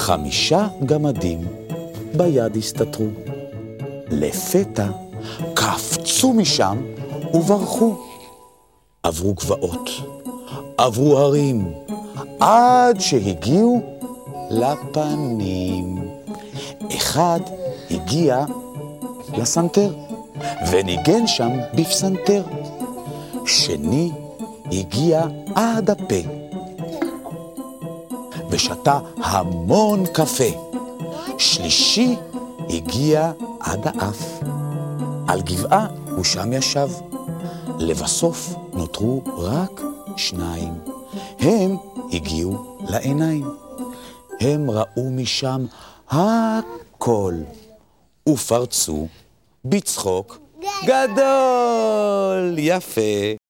5 גמדים ביד הסתתרו. לפתע קפצו משם וברחו. עברו גבעות, עברו הרים, עד שהגיעו לפנים. אחד הגיע לסנטר, וניגן שם בפסנתר. שני הגיע עד הפה, ושתה המון קפה. שלישי הגיע עד האף. על גבעה הוא שם ישב. לבסוף נותרו רק 2. הם הגיעו לעיניים. הם ראו משם הכל, ופרצו בצחוק גדול. יפה.